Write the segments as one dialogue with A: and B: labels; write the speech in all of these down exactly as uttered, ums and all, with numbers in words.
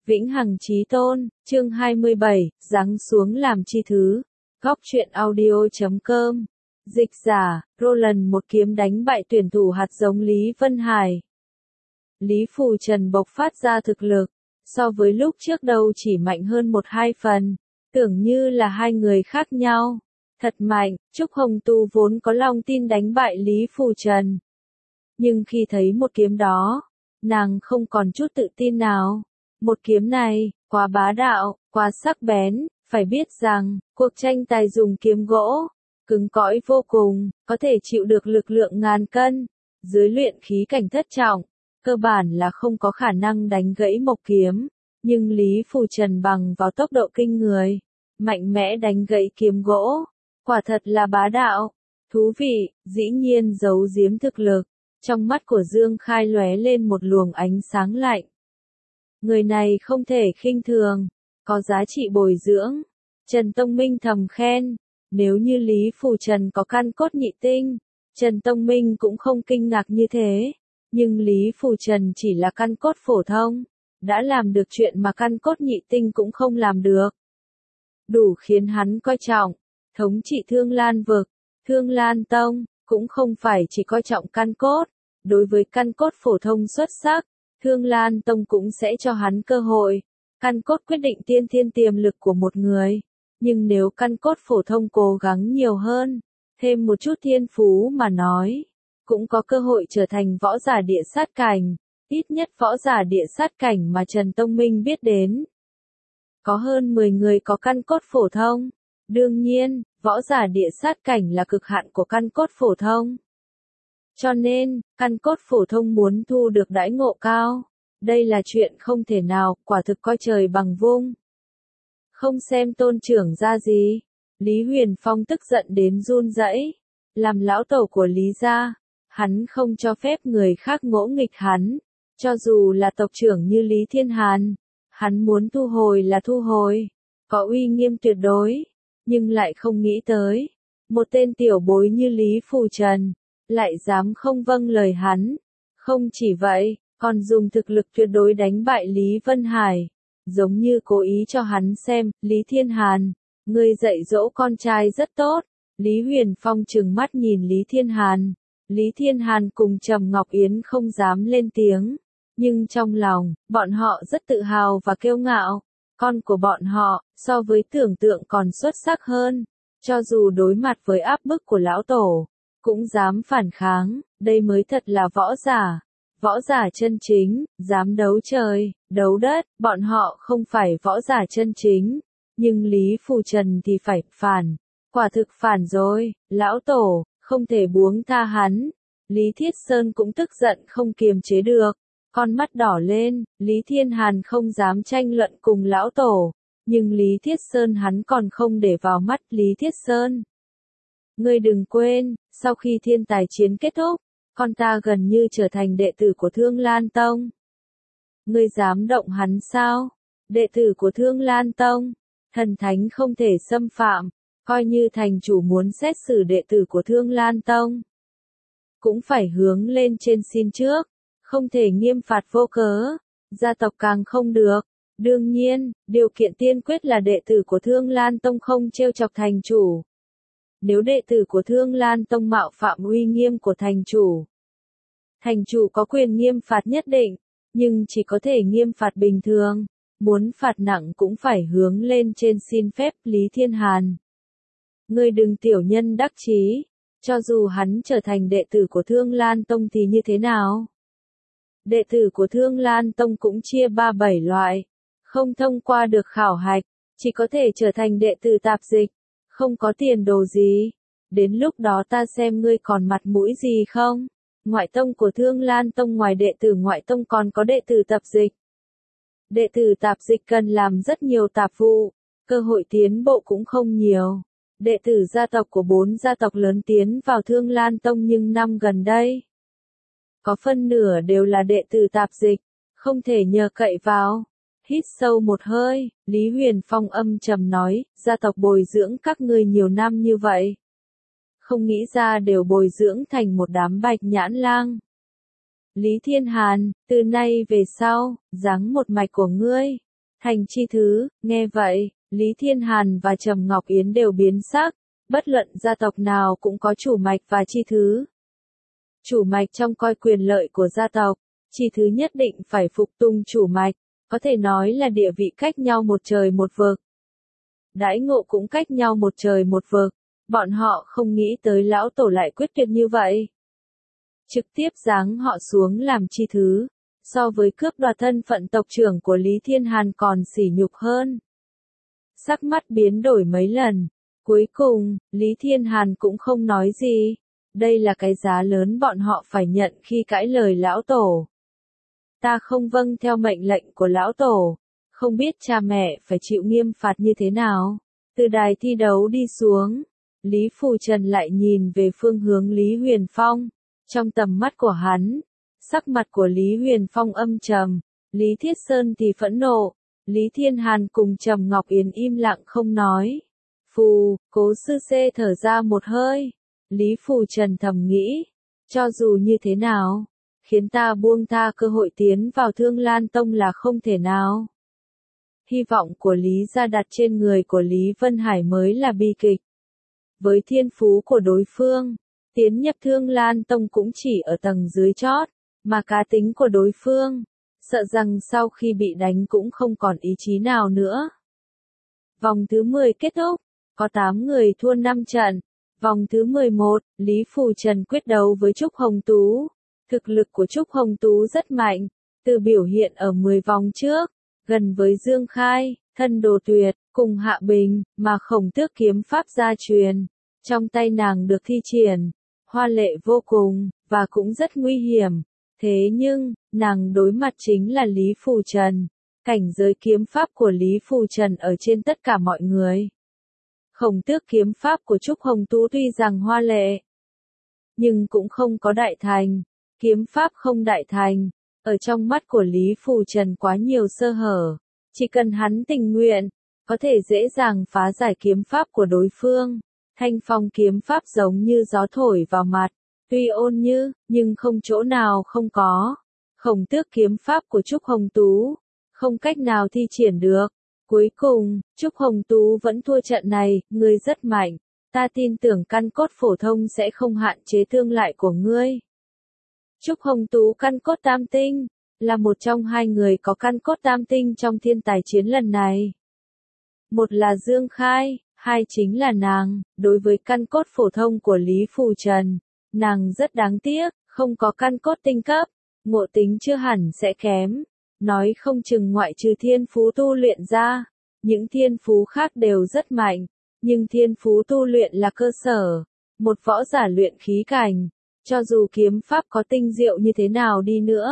A: Vĩnh hằng chí tôn, chương hai mươi bảy, giáng xuống làm chi thứ. Góc truyện audio chấm com. Dịch giả, Roland một kiếm đánh bại tuyển thủ hạt giống Lý Vân Hải. Lý Phù Trần bộc phát ra thực lực, so với lúc trước đâu chỉ mạnh hơn một hai phần, tưởng như là hai người khác nhau. Thật mạnh, Trúc Hồng Tu vốn có lòng tin đánh bại Lý Phù Trần. Nhưng khi thấy một kiếm đó, nàng không còn chút tự tin nào. Một kiếm này, quá bá đạo, quá sắc bén, phải biết rằng, cuộc tranh tài dùng kiếm gỗ, cứng cỏi vô cùng, có thể chịu được lực lượng ngàn cân. Dưới luyện khí cảnh thất trọng, cơ bản là không có khả năng đánh gãy mộc kiếm. Nhưng Lý Phù Trần bằng vào tốc độ kinh người, mạnh mẽ đánh gãy kiếm gỗ. Quả thật là bá đạo, thú vị, dĩ nhiên giấu giếm thực lực. Trong mắt của Dương Khai lóe lên một luồng ánh sáng lạnh. Người này không thể khinh thường, có giá trị bồi dưỡng. Trần Tông Minh thầm khen, nếu như Lý Phù Trần có căn cốt nhị tinh, Trần Tông Minh cũng không kinh ngạc như thế. Nhưng Lý Phù Trần chỉ là căn cốt phổ thông, đã làm được chuyện mà căn cốt nhị tinh cũng không làm được. Đủ khiến hắn coi trọng, thống trị Thương Lan vực, Thương Lan Tông, cũng không phải chỉ coi trọng căn cốt. Đối với căn cốt phổ thông xuất sắc, Thương Lan Tông cũng sẽ cho hắn cơ hội. Căn cốt quyết định tiên thiên tiềm lực của một người. Nhưng nếu căn cốt phổ thông cố gắng nhiều hơn, thêm một chút thiên phú mà nói, cũng có cơ hội trở thành võ giả địa sát cảnh. Ít nhất võ giả địa sát cảnh mà Trần Tông Minh biết đến. Có hơn mười người có căn cốt phổ thông. Đương nhiên, võ giả địa sát cảnh là cực hạn của căn cốt phổ thông. Cho nên, căn cốt phổ thông muốn thu được đãi ngộ cao. Đây là chuyện không thể nào, quả thực coi trời bằng vung. Không xem tôn trưởng ra gì. Lý Huyền Phong tức giận đến run rẩy. Làm lão tổ của Lý gia, hắn không cho phép người khác ngỗ nghịch hắn. Cho dù là tộc trưởng như Lý Thiên Hàn, hắn muốn thu hồi là thu hồi. Có uy nghiêm tuyệt đối. Nhưng lại không nghĩ tới. Một tên tiểu bối như Lý Phù Trần, lại dám không vâng lời hắn. Không chỉ vậy, còn dùng thực lực tuyệt đối đánh bại Lý Vân Hải. Giống như cố ý cho hắn xem, Lý Thiên Hàn, ngươi dạy dỗ con trai rất tốt. Lý Huyền Phong trừng mắt nhìn Lý Thiên Hàn. Lý Thiên Hàn cùng Trầm Ngọc Yến không dám lên tiếng. Nhưng trong lòng, bọn họ rất tự hào và kiêu ngạo. Con của bọn họ, so với tưởng tượng còn xuất sắc hơn. Cho dù đối mặt với áp bức của lão tổ, cũng dám phản kháng, đây mới thật là võ giả. Võ giả chân chính, dám đấu trời, đấu đất, bọn họ không phải võ giả chân chính. Nhưng Lý Phù Trần thì phải phản, quả thực phản rồi, lão tổ, không thể buông tha hắn. Lý Thiết Sơn cũng tức giận không kiềm chế được, con mắt đỏ lên. Lý Thiên Hàn không dám tranh luận cùng lão tổ, nhưng Lý Thiết Sơn hắn còn không để vào mắt. Lý Thiết Sơn, ngươi đừng quên, sau khi thiên tài chiến kết thúc, con ta gần như trở thành đệ tử của Thương Lan Tông. Ngươi dám động hắn sao? Đệ tử của Thương Lan Tông, thần thánh không thể xâm phạm, coi như thành chủ muốn xét xử đệ tử của Thương Lan Tông, cũng phải hướng lên trên xin trước, không thể nghiêm phạt vô cớ, gia tộc càng không được. Đương nhiên, điều kiện tiên quyết là đệ tử của Thương Lan Tông không trêu chọc thành chủ. Nếu đệ tử của Thương Lan Tông mạo phạm uy nghiêm của thành chủ, thành chủ có quyền nghiêm phạt nhất định, nhưng chỉ có thể nghiêm phạt bình thường. Muốn phạt nặng cũng phải hướng lên trên xin phép. Lý Thiên Hàn, ngươi đừng tiểu nhân đắc chí, cho dù hắn trở thành đệ tử của Thương Lan Tông thì như thế nào? Đệ tử của Thương Lan Tông cũng chia ba bảy loại, không thông qua được khảo hạch, chỉ có thể trở thành đệ tử tạp dịch, không có tiền đồ gì. Đến lúc đó ta xem ngươi còn mặt mũi gì không? Ngoại tông của Thương Lan Tông ngoài đệ tử ngoại tông còn có đệ tử tạp dịch. Đệ tử tạp dịch cần làm rất nhiều tạp vụ, cơ hội tiến bộ cũng không nhiều. Đệ tử gia tộc của bốn gia tộc lớn tiến vào Thương Lan Tông nhưng năm gần đây, có phân nửa đều là đệ tử tạp dịch, không thể nhờ cậy vào. Hít sâu một hơi, Lý Huyền Phong âm trầm nói, gia tộc bồi dưỡng các ngươi nhiều năm như vậy, không nghĩ ra đều bồi dưỡng thành một đám bạch nhãn lang. Lý Thiên Hàn, từ nay về sau, giáng một mạch của ngươi, Thành chi thứ, nghe vậy, Lý Thiên Hàn và Trầm Ngọc Yến đều biến sắc, bất luận gia tộc nào cũng có chủ mạch và chi thứ. Chủ mạch trong coi quyền lợi của gia tộc, chi thứ nhất định phải phục tùng chủ mạch, có thể nói là địa vị cách nhau một trời một vực. Đãi ngộ cũng cách nhau một trời một vực, bọn họ không nghĩ tới lão tổ lại quyết tuyệt như vậy. Trực tiếp giáng họ xuống làm chi thứ, so với cướp đoạt thân phận tộc trưởng của Lý Thiên Hàn còn sỉ nhục hơn. Sắc mắt biến đổi mấy lần, cuối cùng, Lý Thiên Hàn cũng không nói gì. Đây là cái giá lớn bọn họ phải nhận khi cãi lời lão tổ. Ta không vâng theo mệnh lệnh của lão tổ, không biết cha mẹ phải chịu nghiêm phạt như thế nào. Từ đài thi đấu đi xuống, Lý Phù Trần lại nhìn về phương hướng Lý Huyền Phong. Trong tầm mắt của hắn, sắc mặt của Lý Huyền Phong âm trầm, Lý Thiết Sơn thì phẫn nộ, Lý Thiên Hàn cùng Trầm Ngọc Yến im lặng không nói. Phù, Cố sư xê thở ra một hơi. Lý Phù Trần thầm nghĩ, cho dù như thế nào, khiến ta buông tha cơ hội tiến vào Thương Lan Tông là không thể nào. Hy vọng của Lý gia đặt trên người của Lý Vân Hải mới là bi kịch. Với thiên phú của đối phương, tiến nhập Thương Lan Tông cũng chỉ ở tầng dưới chót, mà cá tính của đối phương, sợ rằng sau khi bị đánh cũng không còn ý chí nào nữa. Vòng thứ mười kết thúc, có tám người thua năm trận. Vòng thứ mười một, Lý Phù Trần quyết đấu với Trúc Hồng Tú. Thực lực của Trúc Hồng Tú rất mạnh, từ biểu hiện ở mười vòng trước, gần với Dương Khai, Thân Đồ Tuyệt, cùng Hạ Bình, mà Khổng Tước kiếm pháp gia truyền. Trong tay nàng được thi triển, hoa lệ vô cùng, và cũng rất nguy hiểm. Thế nhưng, nàng đối mặt chính là Lý Phù Trần. Cảnh giới kiếm pháp của Lý Phù Trần ở trên tất cả mọi người. Khổng Tước kiếm pháp của Trúc Hồng Tú tuy rằng hoa lệ, nhưng cũng không có đại thành. Kiếm pháp không đại thành, ở trong mắt của Lý Phù Trần quá nhiều sơ hở. Chỉ cần hắn tình nguyện, có thể dễ dàng phá giải kiếm pháp của đối phương. Thanh phong kiếm pháp giống như gió thổi vào mặt, tuy ôn như, nhưng không chỗ nào không có. Khổng Tước kiếm pháp của Trúc Hồng Tú, không cách nào thi triển được. Cuối cùng, Trúc Hồng Tú vẫn thua trận này, ngươi rất mạnh, ta tin tưởng căn cốt phổ thông sẽ không hạn chế thương lại của ngươi. Trúc Hồng Tú căn cốt tam tinh, là một trong hai người có căn cốt tam tinh trong thiên tài chiến lần này. Một là Dương Khai, hai chính là nàng. Đối với căn cốt phổ thông của Lý Phù Trần, nàng rất đáng tiếc, không có căn cốt tinh cấp, ngộ tính chưa hẳn sẽ kém. Nói không chừng ngoại trừ thiên phú tu luyện ra, những thiên phú khác đều rất mạnh, nhưng thiên phú tu luyện là cơ sở. Một võ giả luyện khí cảnh, cho dù kiếm pháp có tinh diệu như thế nào đi nữa,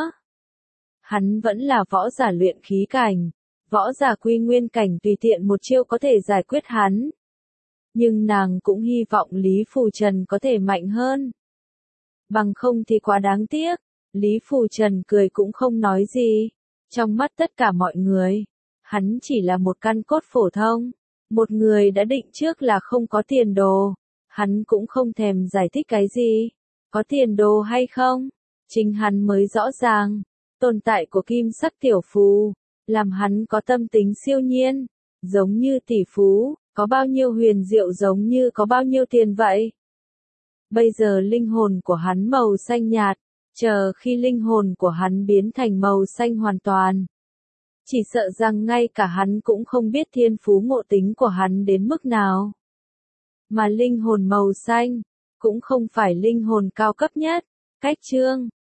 A: hắn vẫn là võ giả luyện khí cảnh. Võ giả quy nguyên cảnh tùy tiện một chiêu có thể giải quyết hắn. Nhưng nàng cũng hy vọng Lý Phù Trần có thể mạnh hơn. Bằng không thì quá đáng tiếc. Lý Phù Trần cười cũng không nói gì. Trong mắt tất cả mọi người, hắn chỉ là một căn cốt phổ thông. Một người đã định trước là không có tiền đồ. Hắn cũng không thèm giải thích cái gì. Có tiền đồ hay không? Chính hắn mới rõ ràng. Tồn tại của kim sắc tiểu phù, làm hắn có tâm tính siêu nhiên. Giống như tỷ phú, có bao nhiêu huyền diệu giống như có bao nhiêu tiền vậy. Bây giờ linh hồn của hắn màu xanh nhạt. Chờ khi linh hồn của hắn biến thành màu xanh hoàn toàn. Chỉ sợ rằng ngay cả hắn cũng không biết thiên phú ngộ tính của hắn đến mức nào. Mà linh hồn màu xanh, cũng không phải linh hồn cao cấp nhất. Cách chương